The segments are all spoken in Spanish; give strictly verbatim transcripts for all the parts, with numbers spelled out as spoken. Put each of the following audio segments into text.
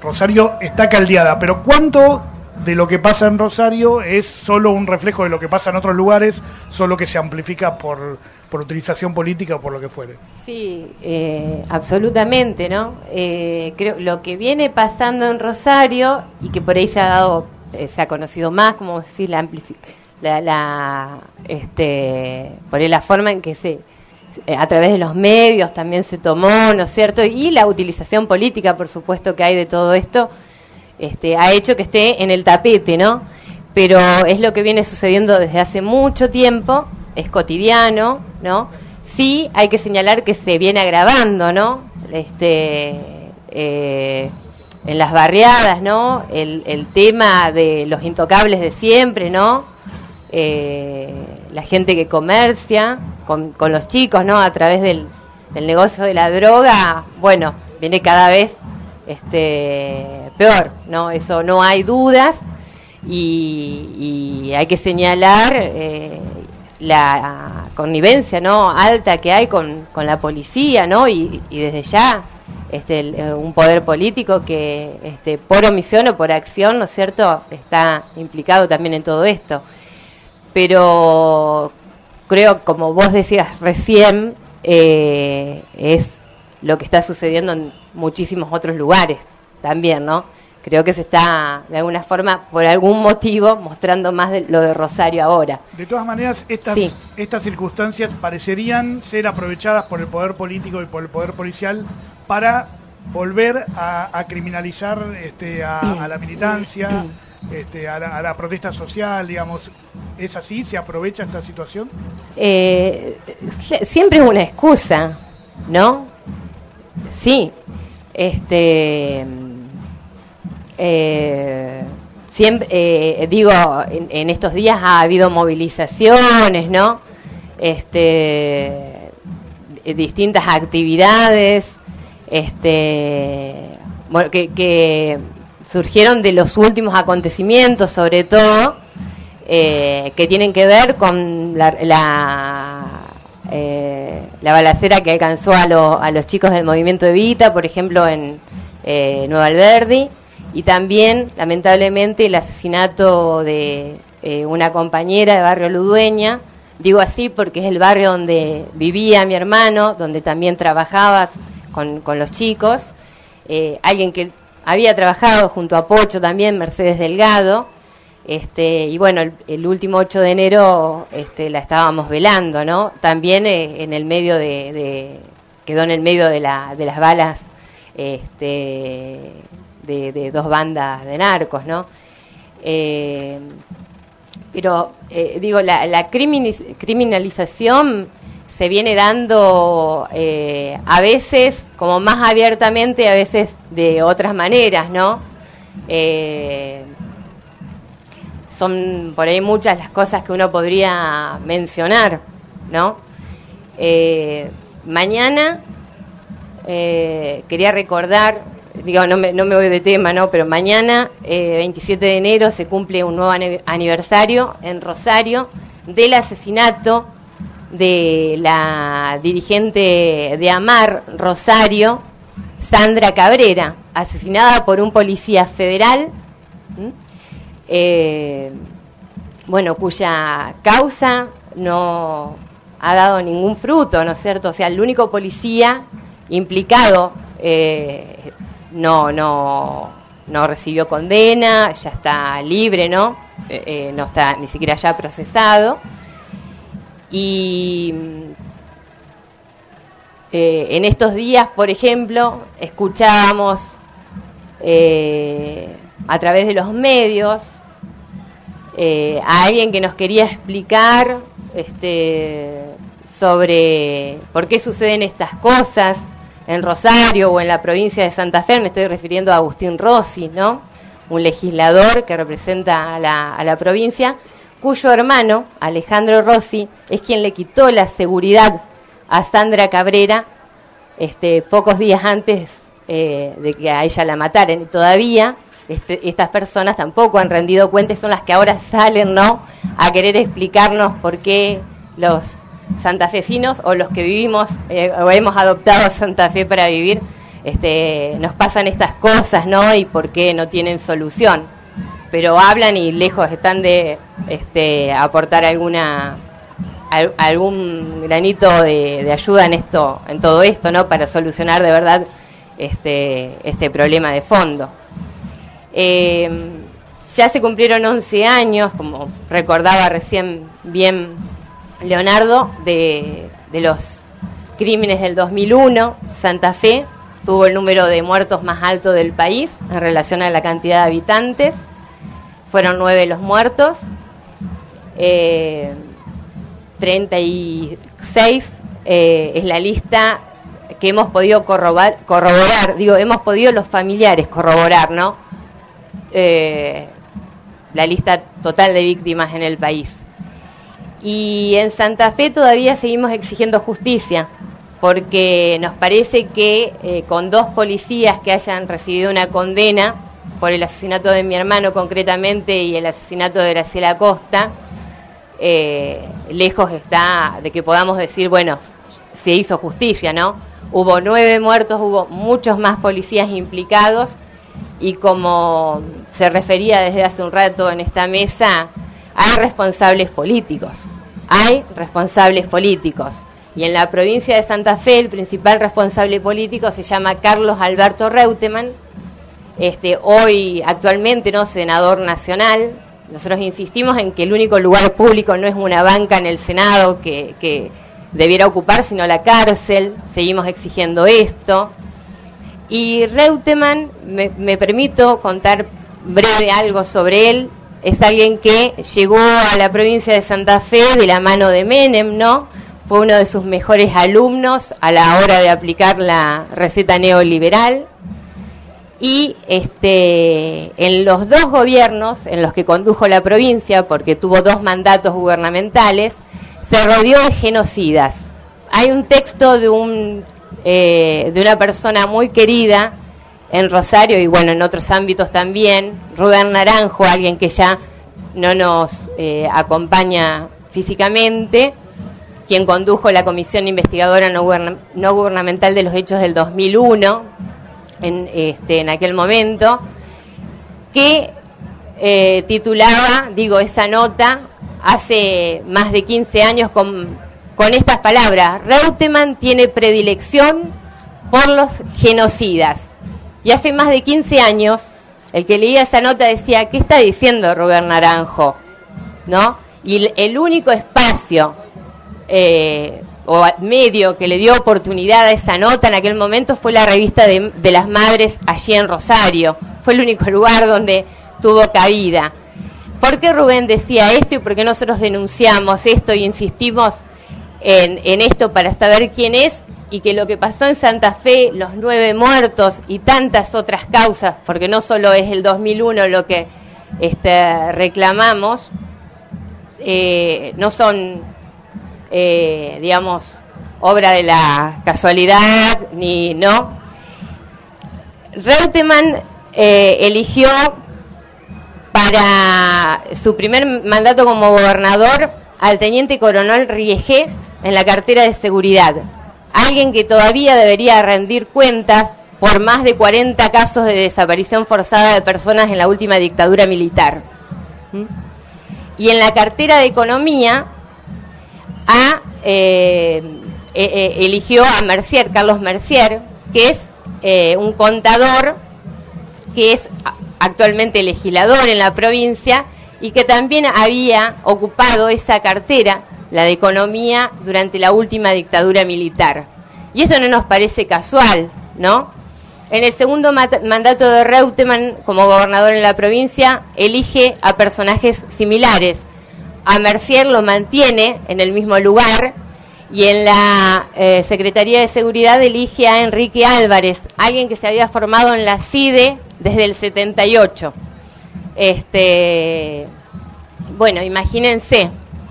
Rosario está caldeada, pero ¿cuánto de lo que pasa en Rosario es solo un reflejo de lo que pasa en otros lugares, solo que se amplifica por, por utilización política o por lo que fuere? Sí, eh, absolutamente, ¿no? Eh, creo lo que viene pasando en Rosario y que por ahí se ha dado, eh, se ha conocido más, como decir, la amplificación. La, la, este, por ahí la forma en que se, eh, a través de los medios también se tomó, ¿no es cierto? Y la utilización política, por supuesto, que hay de todo esto, este, ha hecho que esté en el tapete, ¿no? Pero es lo que viene sucediendo desde hace mucho tiempo, es cotidiano, ¿no? Sí, hay que señalar que se viene agravando, ¿no? Este, eh, en las barriadas, ¿no? El, el tema de los intocables de siempre, ¿no? Eh, la gente que comercia con, con los chicos, ¿no? A través del, del negocio de la droga, bueno, viene cada vez este, peor, ¿no? Eso no hay dudas y, y hay que señalar eh, la connivencia, ¿no? Alta que hay con, con la policía, ¿no? Y, y desde ya este, el, un poder político que este, por omisión o por acción, ¿no es cierto?, está implicado también en todo esto. Pero creo, como vos decías recién, eh, es lo que está sucediendo en muchísimos otros lugares también, ¿no? Creo que se está, de alguna forma, por algún motivo, mostrando más de lo de Rosario ahora. De todas maneras, estas, sí. estas circunstancias parecerían ser aprovechadas por el poder político y por el poder policial para volver a, a criminalizar este, a, a la militancia, este, a, la, a la protesta social, digamos. ¿Es así? ¿Se aprovecha esta situación? Eh, siempre es una excusa, ¿no? Sí. Este... Eh, siempre eh, digo en, en estos días ha habido movilizaciones, ¿no? Este, distintas actividades, este, bueno, que, que surgieron de los últimos acontecimientos, sobre todo, eh, que tienen que ver con la, la, eh, la balacera que alcanzó a, lo, a los chicos del movimiento Evita, por ejemplo, en eh, Nueva Alberdi. Y también, lamentablemente, el asesinato de eh, una compañera de Barrio Ludueña. Digo así porque es el barrio donde vivía mi hermano, donde también trabajaba con, con los chicos. Eh, alguien que había trabajado junto a Pocho también, Mercedes Delgado. Este, y bueno, el, el último ocho de enero este, la estábamos velando, ¿no? También eh, en el medio de, de... quedó en el medio de, la, de las balas... Este, De, de dos bandas de narcos, ¿no? Eh, pero, eh, digo, la, la criminalización se viene dando eh, a veces como más abiertamente, a veces de otras maneras, ¿no? Eh, son por ahí muchas las cosas que uno podría mencionar, ¿no? Eh, mañana eh, quería recordar... Digo, no me, no me voy de tema, ¿no? Pero mañana, eh, veintisiete de enero, se cumple un nuevo aniversario en Rosario del asesinato de la dirigente de AMAR Rosario, Sandra Cabrera, asesinada por un policía federal, eh, bueno, cuya causa no ha dado ningún fruto, ¿no es cierto? O sea, el único policía implicado... Eh, no no no recibió condena, ya está libre, ¿no? Eh, eh, no está ni siquiera ya procesado. Y eh, en estos días, por ejemplo, escuchábamos eh, a través de los medios eh, a alguien que nos quería explicar este, sobre por qué suceden estas cosas en Rosario o en la provincia de Santa Fe. Me estoy refiriendo a Agustín Rossi, ¿no? Un legislador que representa a la, a la provincia, cuyo hermano, Alejandro Rossi, es quien le quitó la seguridad a Sandra Cabrera este, pocos días antes eh, de que a ella la mataran. Y todavía este, estas personas tampoco han rendido cuenta y son las que ahora salen, ¿no?, a querer explicarnos por qué los santafesinos o los que vivimos eh, o hemos adoptado Santa Fe para vivir, este, nos pasan estas cosas, ¿no? Y por qué no tienen solución. Pero hablan y lejos están de este, aportar alguna al, algún granito de, de ayuda en esto, en todo esto, ¿no? Para solucionar de verdad este, este problema de fondo. Eh, ya se cumplieron once años, como recordaba recién bien Leonardo, de, de los crímenes del dos mil uno. Santa Fe tuvo el número de muertos más alto del país en relación a la cantidad de habitantes. Fueron nueve los muertos, eh, treinta y seis eh, es la lista que hemos podido corroborar, corroborar, digo, hemos podido los familiares corroborar, ¿no? Eh, la lista total de víctimas en el país. Y en Santa Fe todavía seguimos exigiendo justicia, porque nos parece que eh, con dos policías que hayan recibido una condena por el asesinato de mi hermano concretamente y el asesinato de Graciela Costa, eh, lejos está de que podamos decir, bueno, se hizo justicia, ¿no? Hubo nueve muertos, hubo muchos más policías implicados, y como se refería desde hace un rato en esta mesa, hay responsables políticos, hay responsables políticos. Y en la provincia de Santa Fe el principal responsable político se llama Carlos Alberto Reutemann, este, hoy actualmente no senador nacional. Nosotros insistimos en que el único lugar público no es una banca en el Senado que, que debiera ocupar, sino la cárcel. Seguimos exigiendo esto. Y Reutemann, me, me permito contar breve algo sobre él. Es alguien que llegó a la provincia de Santa Fe de la mano de Menem, ¿no? Fue uno de sus mejores alumnos a la hora de aplicar la receta neoliberal. Y este, en los dos gobiernos en los que condujo la provincia, porque tuvo dos mandatos gubernamentales, se rodeó de genocidas. Hay un texto de un eh, de una persona muy querida en Rosario y bueno, en otros ámbitos también, Rubén Naranjo, alguien que ya no nos eh, acompaña físicamente, quien condujo la Comisión Investigadora no, guberna- no Gubernamental de los Hechos del dos mil uno, en, este, en aquel momento, que eh, titulaba, digo, esa nota hace más de quince años con, con estas palabras: Reutemann tiene predilección por los genocidas. Y hace más de quince años, el que leía esa nota decía, ¿qué está diciendo Rubén Naranjo? ¿No? Y el, el único espacio eh, o medio que le dio oportunidad a esa nota en aquel momento fue la revista de, de las Madres allí en Rosario. Fue el único lugar donde tuvo cabida. ¿Por qué Rubén decía esto y por qué nosotros denunciamos esto y insistimos en, en esto para saber quién es? Y que lo que pasó en Santa Fe, los nueve muertos y tantas otras causas, porque no solo es el dos mil uno lo que este, reclamamos, eh, no son, eh, digamos, obra de la casualidad, ni no. Reutemann eh, eligió para su primer mandato como gobernador al teniente coronel Riegé en la cartera de seguridad. Alguien que todavía debería rendir cuentas por más de cuarenta casos de desaparición forzada de personas en la última dictadura militar. ¿Mm? Y en la cartera de Economía a, eh, eh, eligió a Mercier, Carlos Mercier, que es eh, un contador que es actualmente legislador en la provincia y que también había ocupado esa cartera, la de Economía, durante la última dictadura militar. Y eso no nos parece casual, ¿no? En el segundo mat- mandato de Reutemann como gobernador en la provincia, elige a personajes similares. A Mercier lo mantiene en el mismo lugar y en la eh, Secretaría de Seguridad elige a Enrique Álvarez, alguien que se había formado en la CIDE desde el setenta y ocho. Este, bueno, imagínense.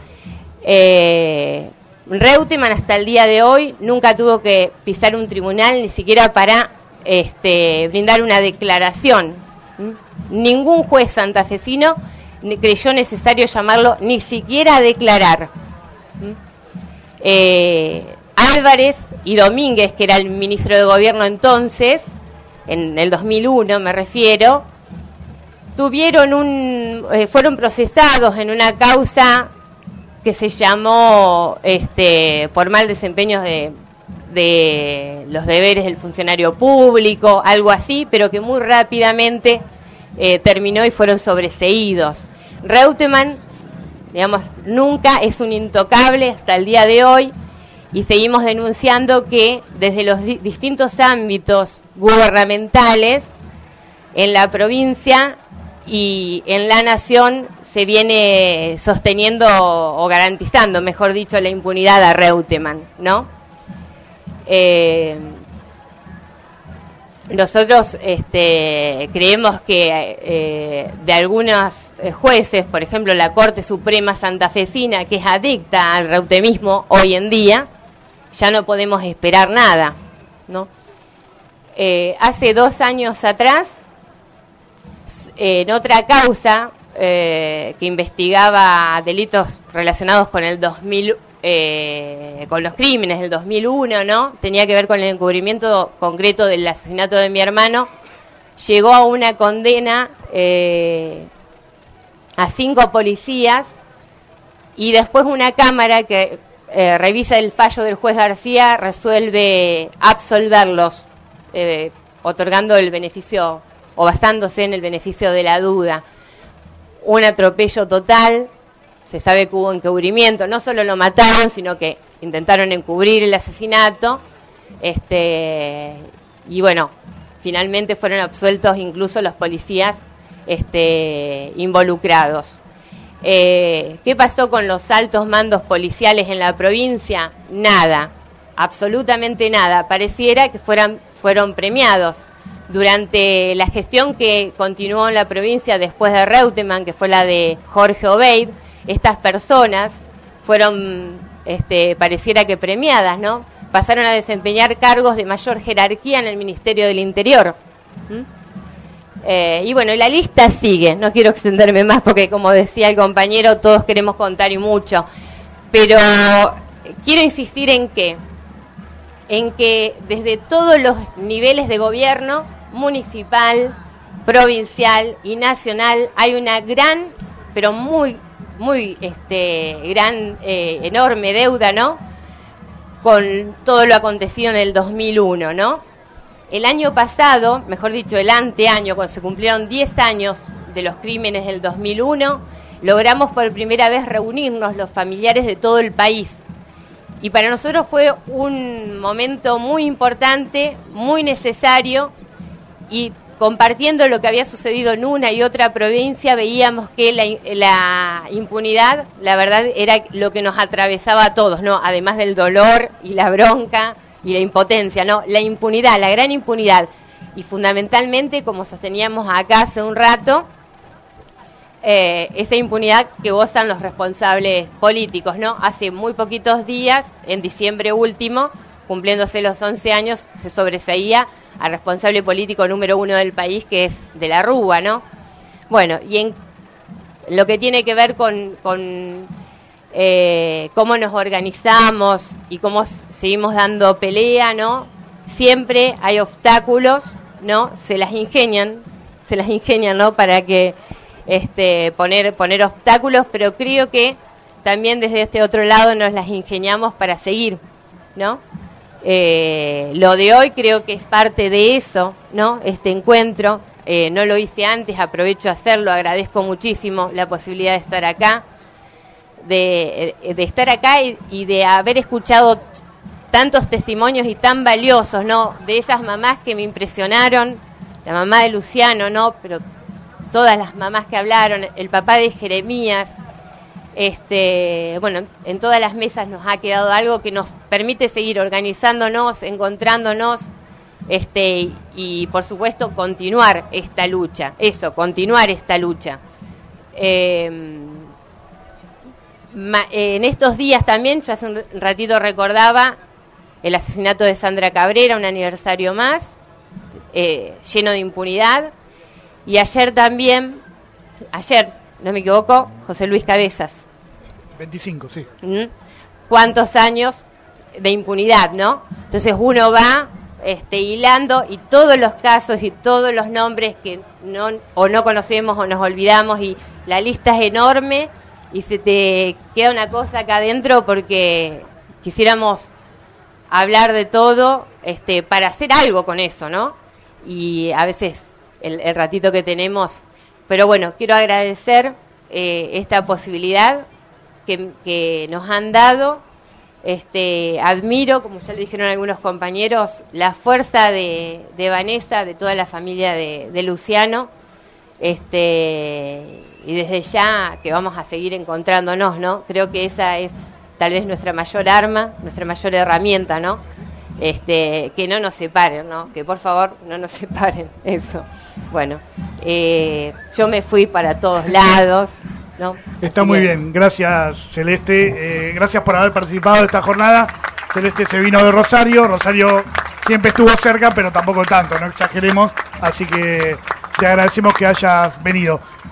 Eh, Reutemann hasta el día de hoy nunca tuvo que pisar un tribunal, ni siquiera para este, brindar una declaración. ¿Mm? Ningún juez santafesino creyó necesario llamarlo ni siquiera a declarar. ¿Mm? Eh, Álvarez y Domínguez, que era el ministro de Gobierno entonces, en el dos mil uno me refiero, tuvieron un, eh, fueron procesados en una causa que se llamó este, por mal desempeño de, de los deberes del funcionario público, algo así, pero que muy rápidamente eh, terminó y fueron sobreseídos. Reutemann, digamos, nunca es un intocable hasta el día de hoy, y seguimos denunciando que desde los di- distintos ámbitos gubernamentales en la provincia y en la nación se viene sosteniendo o garantizando, mejor dicho, la impunidad a Reutemann, ¿no? Eh, nosotros este, creemos que eh, de algunos jueces, por ejemplo la Corte Suprema Santafesina, que es adicta al reutemismo hoy en día, ya no podemos esperar nada, ¿no? Eh, hace dos años atrás, en otra causa eh, que investigaba delitos relacionados con el dos mil, eh, con los crímenes del dos mil uno, ¿no? Tenía que ver con el encubrimiento concreto del asesinato de mi hermano. Llegó a una condena eh, a cinco policías, y después una cámara que eh, revisa el fallo del juez García resuelve absolverlos, eh, otorgando el beneficio o basándose en el beneficio de la duda. Un atropello total, se sabe que hubo encubrimiento, no solo lo mataron, sino que intentaron encubrir el asesinato, este, y bueno, finalmente fueron absueltos incluso los policías este, involucrados. Eh, ¿Qué pasó con los altos mandos policiales en la provincia? Nada, absolutamente nada. Pareciera que fueran, fueron premiados. Durante la gestión que continuó en la provincia después de Reutemann, que fue la de Jorge Obeid, estas personas fueron, este, pareciera que premiadas, ¿no? Pasaron a desempeñar cargos de mayor jerarquía en el Ministerio del Interior. ¿Mm? Eh, y bueno, la lista sigue, no quiero extenderme más porque, como decía el compañero, todos queremos contar y mucho, pero quiero insistir en que, en que desde todos los niveles de gobierno, municipal, provincial y nacional, hay una gran, pero muy, muy este, gran, eh, enorme deuda, ¿no?, con todo lo acontecido en el dos mil uno, ¿no? El año pasado, mejor dicho, el anteaño, cuando se cumplieron diez años de los crímenes del dos mil uno, logramos por primera vez reunirnos los familiares de todo el país. Y para nosotros fue un momento muy importante, muy necesario, y compartiendo lo que había sucedido en una y otra provincia, veíamos que la, la impunidad, la verdad, era lo que nos atravesaba a todos, ¿no? Además del dolor y la bronca y la impotencia, ¿no? La impunidad, la gran impunidad. Y fundamentalmente, como sosteníamos acá hace un rato, eh, esa impunidad que gozan los responsables políticos, ¿no? Hace muy poquitos días, en diciembre último, cumpliéndose los once años, se sobreseía al responsable político número uno del país, que es de la Rúa, ¿no? Bueno, y en lo que tiene que ver con... con Eh, cómo nos organizamos y cómo seguimos dando pelea, ¿no? Siempre hay obstáculos, ¿no? Se las ingenian, se las ingenian, ¿no? Para que este, poner poner obstáculos, pero creo que también desde este otro lado nos las ingeniamos para seguir, ¿no? Eh, lo de hoy creo que es parte de eso, ¿no? Este encuentro, eh, no lo hice antes, aprovecho a hacerlo, agradezco muchísimo la posibilidad de estar acá. De, de estar acá y, y de haber escuchado t- tantos testimonios y tan valiosos, ¿no? De esas mamás que me impresionaron, la mamá de Luciano, ¿no? Pero todas las mamás que hablaron, el papá de Jeremías, este, bueno, en todas las mesas nos ha quedado algo que nos permite seguir organizándonos, encontrándonos, este, y, y por supuesto continuar esta lucha, eso, continuar esta lucha. Eh, Ma, eh, en estos días también, yo hace un ratito recordaba el asesinato de Sandra Cabrera, un aniversario más, eh, lleno de impunidad, y ayer también, ayer, no me equivoco, José Luis Cabezas. veinticinco, sí. ¿Mm? ¿Cuántos años de impunidad, ¿no? Entonces uno va este, hilando y todos los casos y todos los nombres que no o no conocemos o nos olvidamos y la lista es enorme y se te queda una cosa acá adentro porque quisiéramos hablar de todo este, para hacer algo con eso, ¿no? Y a veces el, el ratito que tenemos, pero bueno, quiero agradecer eh, esta posibilidad que, que nos han dado. Este, admiro, como ya lo dijeron algunos compañeros, la fuerza de, de Vanessa, de toda la familia de, de Luciano, este, y desde ya que vamos a seguir encontrándonos, ¿no? Creo que esa es tal vez nuestra mayor arma, nuestra mayor herramienta, ¿no? Este, que no nos separen, ¿no? Que por favor no nos separen, eso. Bueno, eh, yo me fui para todos lados, ¿no? Está Así muy que... bien, gracias Celeste, eh, gracias por haber participado de esta jornada. Celeste se vino de Rosario, Rosario siempre estuvo cerca, pero tampoco tanto, no exageremos, así que te agradecemos que hayas venido.